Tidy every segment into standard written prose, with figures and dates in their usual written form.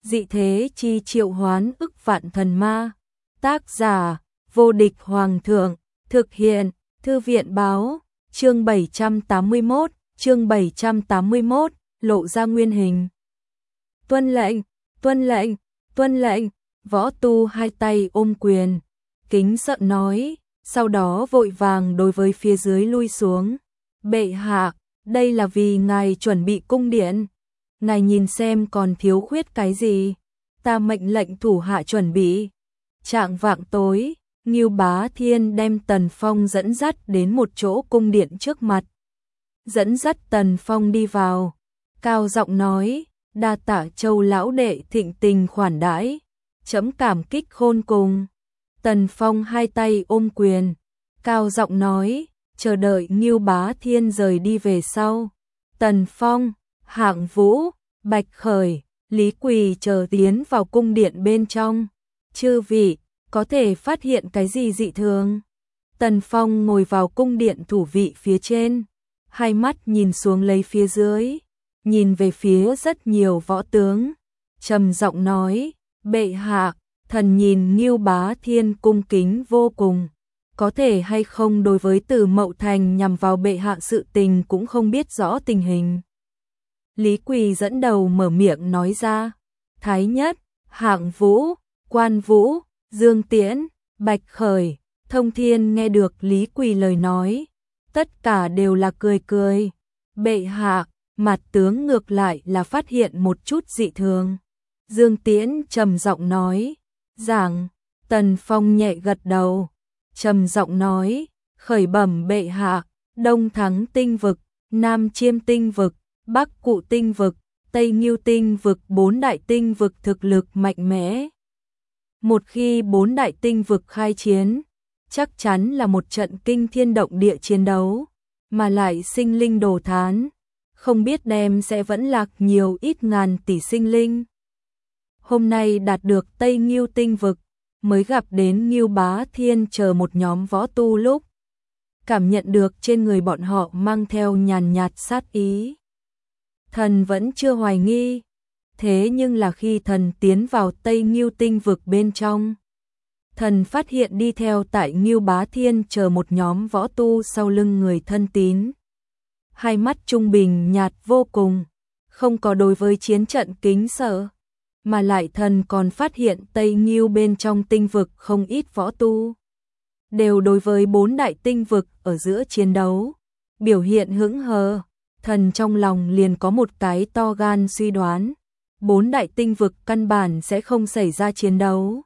dị thế chi triệu hoán ức vạn thần ma. Tác giả, vô địch hoàng thượng, thực hiện, thư viện báo, chương 781, lộ ra nguyên hình. Tuân lệnh, tuân lệnh, tuân lệnh, võ tu hai tay ôm quyền, kính sợ nói, sau đó vội vàng đối với phía dưới lui xuống. Bệ hạ, đây là vì ngài chuẩn bị cung điện. Ngài nhìn xem còn thiếu khuyết cái gì, ta mệnh lệnh thủ hạ chuẩn bị. Trạng vạng tối, Ngưu Bá Thiên đem Tần Phong dẫn dắt đến một chỗ cung điện trước mặt. Dẫn dắt Tần Phong đi vào, cao giọng nói, đa tạ Châu lão đệ thịnh tình khoản đãi, chấm cảm kích khôn cùng. Tần Phong hai tay ôm quyền, cao giọng nói, chờ đợi Ngưu Bá Thiên rời đi về sau. Tần Phong, Hạng Vũ, Bạch Khởi, Lý Quỳ chờ tiến vào cung điện bên trong. Chư vị, có thể phát hiện cái gì dị thường? Tần Phong ngồi vào cung điện thủ vị phía trên, hai mắt nhìn xuống lấy phía dưới, nhìn về phía rất nhiều võ tướng, trầm giọng nói, bệ hạ, thần nhìn Ngưu Bá Thiên cung kính vô cùng, có thể hay không đối với Từ Mậu Thành nhằm vào bệ hạ sự tình cũng không biết rõ tình hình. Lý Quỳ dẫn đầu mở miệng nói ra, Thái Nhất, Hạng Vũ, Quan Vũ, Dương Tiễn, Bạch Khởi, Thông Thiên nghe được Lý Quỳ lời nói, tất cả đều là cười cười. Bệ hạ, mặt tướng ngược lại là phát hiện một chút dị thường. Dương Tiễn trầm giọng nói, giảng. Tần Phong nhẹ gật đầu, trầm giọng nói, khởi bẩm bệ hạ, Đông Thắng tinh vực, Nam Chiêm tinh vực, Bắc Cụ tinh vực, Tây Ngưu tinh vực, bốn đại tinh vực thực lực mạnh mẽ. Một khi bốn đại tinh vực khai chiến, chắc chắn là một trận kinh thiên động địa chiến đấu, mà lại sinh linh đồ thán, không biết đem sẽ vẫn lạc nhiều ít ngàn tỷ sinh linh. Hôm nay đạt được Tây Ngưu tinh vực, mới gặp đến Ngưu Bá Thiên chờ một nhóm võ tu lúc, cảm nhận được trên người bọn họ mang theo nhàn nhạt sát ý. Thần vẫn chưa hoài nghi, thế nhưng là khi thần tiến vào Tây Ngưu tinh vực bên trong, thần phát hiện đi theo tại Ngưu Bá Thiên chờ một nhóm võ tu sau lưng người thân tín. Hai mắt trung bình nhạt vô cùng, không có đối với chiến trận kính sợ, mà lại thần còn phát hiện Tây Ngưu bên trong tinh vực không ít võ tu, đều đối với bốn đại tinh vực ở giữa chiến đấu, biểu hiện hững hờ. Thần trong lòng liền có một cái to gan suy đoán, bốn đại tinh vực căn bản sẽ không xảy ra chiến đấu.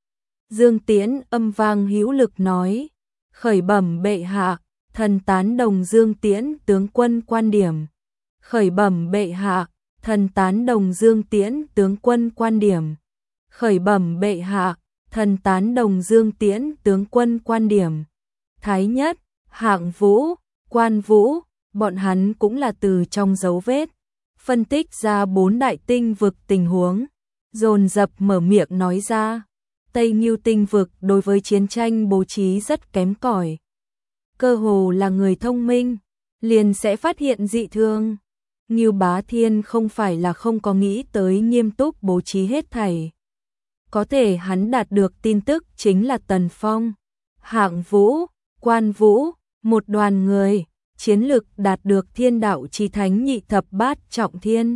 Dương Tiễn âm vang hữu lực nói, khởi bẩm bệ hạ, thần tán đồng Dương Tiễn tướng quân quan điểm. Khởi bẩm bệ hạ, thần tán đồng Dương Tiễn tướng quân quan điểm. Khởi bẩm bệ hạ, thần tán đồng Dương Tiễn tướng quân quan điểm. Thái Nhất, Hạng Vũ, Quan Vũ, bọn hắn cũng là từ trong dấu vết phân tích ra bốn đại tinh vực tình huống, dồn dập mở miệng nói ra, Tây Ngưu tinh vực đối với chiến tranh bố trí rất kém cỏi, cơ hồ là người thông minh liền sẽ phát hiện dị thường. Ngưu Bá Thiên không phải là không có nghĩ tới nghiêm túc bố trí hết thảy, có thể hắn đạt được tin tức chính là Tần Phong, Hạng Vũ, Quan Vũ, một đoàn người chiến lực đạt được Thiên Đạo Chí Thánh nhị thập bát trọng thiên.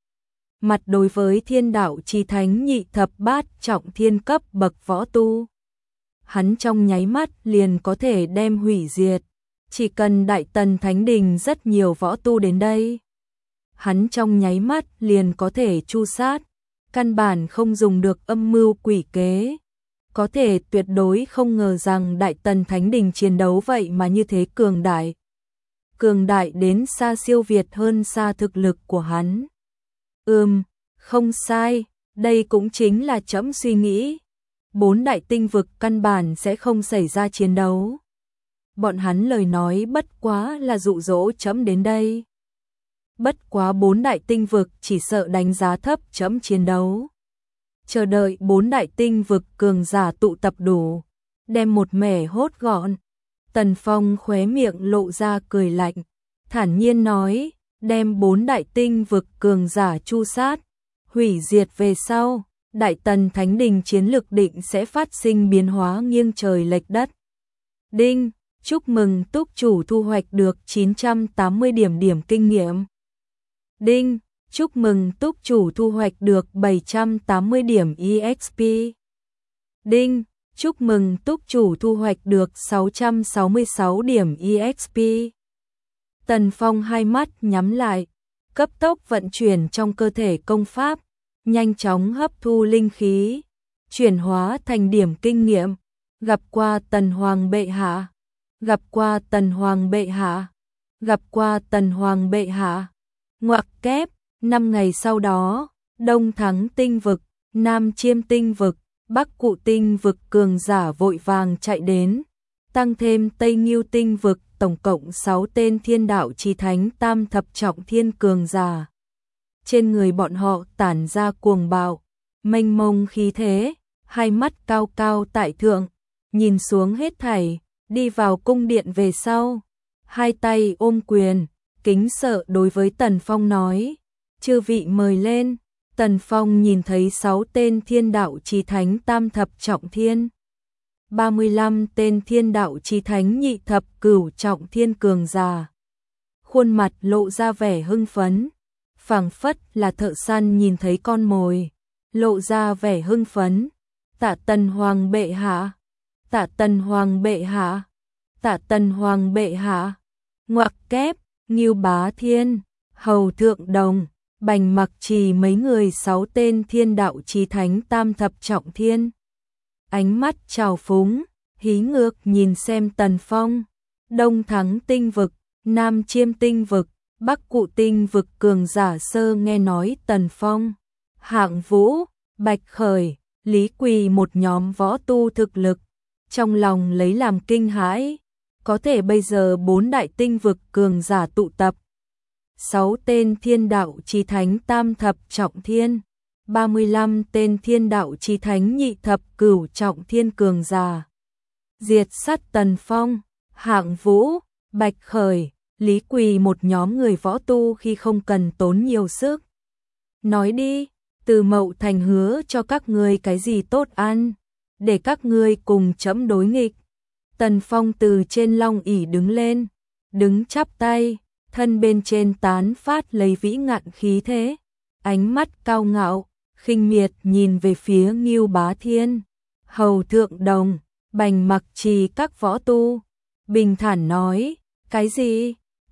Mặt đối với Thiên Đạo Chí Thánh nhị thập bát trọng thiên cấp bậc võ tu, hắn trong nháy mắt liền có thể đem hủy diệt, chỉ cần Đại Tần Thánh Đình rất nhiều võ tu đến đây, hắn trong nháy mắt liền có thể chu sát, căn bản không dùng được âm mưu quỷ kế. Có thể tuyệt đối không ngờ rằng Đại Tần Thánh Đình chiến đấu vậy mà như thế cường đại. Cường đại đến xa siêu việt hơn xa thực lực của hắn. Không sai, đây cũng chính là trẫm suy nghĩ. Bốn đại tinh vực căn bản sẽ không xảy ra chiến đấu. Bọn hắn lời nói bất quá là dụ dỗ trẫm đến đây. Bất quá bốn đại tinh vực chỉ sợ đánh giá thấp trẫm chiến đấu. Chờ đợi bốn đại tinh vực cường giả tụ tập đủ, đem một mẻ hốt gọn. Tần Phong khóe miệng lộ ra cười lạnh, thản nhiên nói, đem bốn đại tinh vực cường giả chu sát, hủy diệt về sau, Đại Tần Thánh Đình chiến lực định sẽ phát sinh biến hóa nghiêng trời lệch đất. Đinh, chúc mừng túc chủ thu hoạch được 980 điểm kinh nghiệm. Đinh, chúc mừng túc chủ thu hoạch được 780 điểm EXP. Đinh, chúc mừng túc chủ thu hoạch được 666 điểm EXP. Tần Phong hai mắt nhắm lại, cấp tốc vận chuyển trong cơ thể công pháp, nhanh chóng hấp thu linh khí, chuyển hóa thành điểm kinh nghiệm. Gặp qua Tần Hoàng bệ hạ, gặp qua Tần Hoàng bệ hạ, gặp qua Tần Hoàng bệ hạ. Ngoặc kép, 5 ngày sau đó, Đông Thắng tinh vực, Nam Chiêm tinh vực, Bắc Cụ tinh vực cường giả vội vàng chạy đến, tăng thêm Tây Ngưu tinh vực, tổng cộng 6 tên thiên đạo chí thánh tam thập trọng thiên cường giả. Trên người bọn họ tản ra cuồng bạo, mênh mông khí thế, hai mắt cao cao tại thượng, nhìn xuống hết thảy, đi vào cung điện về sau, hai tay ôm quyền, kính sợ đối với Tần Phong nói, chư vị mời lên. Tần Phong nhìn thấy 6 tên thiên đạo chí thánh tam thập trọng thiên, 35 tên thiên đạo chí thánh nhị thập cửu trọng thiên cường giả. Khuôn mặt lộ ra vẻ hưng phấn, phảng phất là thợ săn nhìn thấy con mồi, lộ ra vẻ hưng phấn. Tạ Tần Hoàng bệ hạ, Tạ Tần Hoàng bệ hạ, Tạ Tần Hoàng bệ hạ. Ngoặc kép, Ngưu Bá Thiên, Hầu Thượng Đồng, Bành Mặc Trì mấy người 6 tên thiên đạo chí thánh tam thập trọng thiên. Ánh mắt trào phúng, hí ngược nhìn xem Tần Phong. Đông Thắng tinh vực, Nam Chiêm tinh vực, Bắc Cụ tinh vực cường giả sơ nghe nói Tần Phong, Hạng Vũ, Bạch Khởi, Lý Quỳ một nhóm võ tu thực lực, trong lòng lấy làm kinh hãi. Có thể bây giờ 4 đại tinh vực cường giả tụ tập, 6 tên thiên đạo chí thánh tam thập trọng thiên, 35 tên thiên đạo chí thánh nhị thập cửu trọng thiên cường giả. Diệt sát Tần Phong, Hạng Vũ, Bạch Khởi, Lý Quỳ một nhóm người võ tu khi không cần tốn nhiều sức. Nói đi, Từ Mậu Thành hứa cho các ngươi cái gì tốt ăn, để các ngươi cùng chấm đối nghịch. Tần Phong từ trên long ỷ đứng lên, đứng chắp tay, thân bên trên tán phát lấy vĩ ngạn khí thế, ánh mắt cao ngạo, khinh miệt nhìn về phía Ngưu Bá Thiên, Hầu Thượng Đồng, Bành Mặc Trì các võ tu, bình thản nói, cái gì?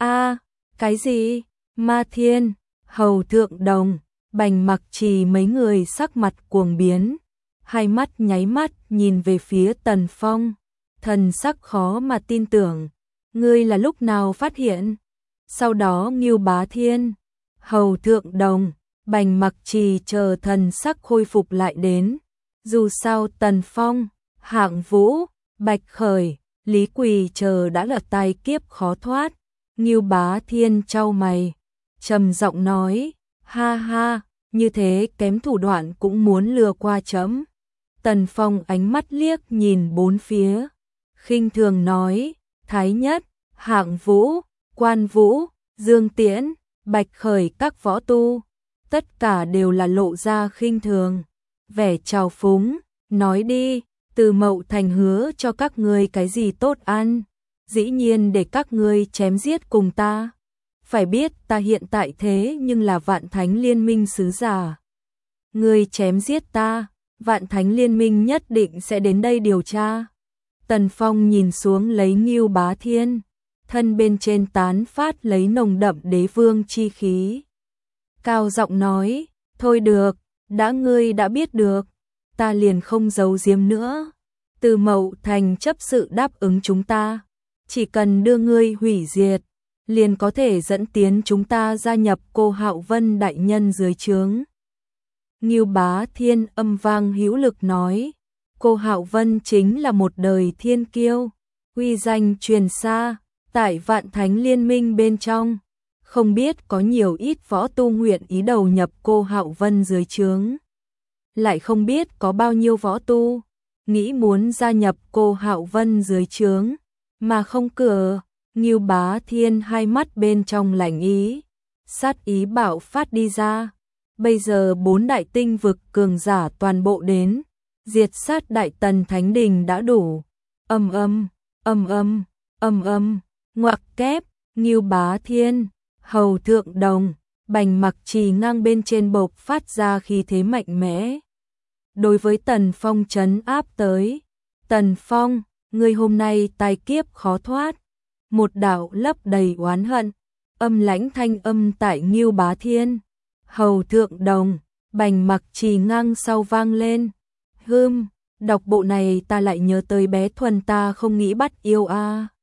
Cái gì? Ma Thiên, Hầu Thượng Đồng, Bành Mặc Trì mấy người sắc mặt cuồng biến, hai mắt nháy mắt nhìn về phía Tần Phong, thần sắc khó mà tin tưởng, ngươi là lúc nào phát hiện? Sau đó Ngưu Bá Thiên, Hầu Thượng Đồng, Bành Mặc Trì chờ thần sắc khôi phục lại đến, dù sao Tần Phong, Hạng Vũ, Bạch Khởi, Lý Quỳ chờ đã là tai kiếp khó thoát. Ngưu Bá Thiên chau mày, trầm giọng nói, ha ha, như thế kém thủ đoạn cũng muốn lừa qua chấm. Tần Phong ánh mắt liếc nhìn bốn phía, khinh thường nói, Thái Nhất, Hạng Vũ, Quan Vũ, Dương Tiễn, Bạch Khởi các võ tu, tất cả đều là lộ ra khinh thường, vẻ trào phúng, nói đi, Từ Mậu Thành hứa cho các ngươi cái gì tốt ăn, dĩ nhiên để các ngươi chém giết cùng ta. Phải biết ta hiện tại thế nhưng là Vạn Thánh Liên Minh sứ giả. Ngươi chém giết ta, Vạn Thánh Liên Minh nhất định sẽ đến đây điều tra. Tần Phong nhìn xuống lấy Ngưu Bá Thiên, thân bên trên tán phát lấy nồng đậm đế vương chi khí. Cao giọng nói, thôi được, đã ngươi đã biết được, ta liền không giấu giếm nữa. Từ Mậu Thành chấp sự đáp ứng chúng ta, chỉ cần đưa ngươi hủy diệt, liền có thể dẫn tiến chúng ta gia nhập Cô Hạo Vân đại nhân dưới trướng. Ngưu Bá Thiên âm vang hữu lực nói, Cô Hạo Vân chính là một đời thiên kiêu, uy danh truyền xa, tại Vạn Thánh Liên Minh bên trong, không biết có nhiều ít võ tu nguyện ý đầu nhập Cô Hạo Vân dưới trướng. Lại không biết có bao nhiêu võ tu nghĩ muốn gia nhập Cô Hạo Vân dưới trướng, mà không cửa. Ngưu Bá Thiên hai mắt bên trong lạnh ý, sát ý bạo phát đi ra, Bây giờ 4 đại tinh vực cường giả toàn bộ đến, diệt sát Đại Tần Thánh Đình đã đủ. Ầm ầm, ầm ầm, ầm ầm, ngoặc kép, Ngưu Bá Thiên, Hầu Thượng Đồng, Bành Mặc Trì ngang bên trên bộc phát ra khí thế mạnh mẽ. Đối với Tần Phong trấn áp tới, Tần Phong, ngươi hôm nay tai kiếp khó thoát. Một đạo lấp đầy oán hận, âm lãnh thanh âm tại Ngưu Bá Thiên, Hầu Thượng Đồng, Bành Mặc Trì ngang sau vang lên. Đọc bộ này ta lại nhớ tới bé Thuần ta không nghĩ bắt yêu a.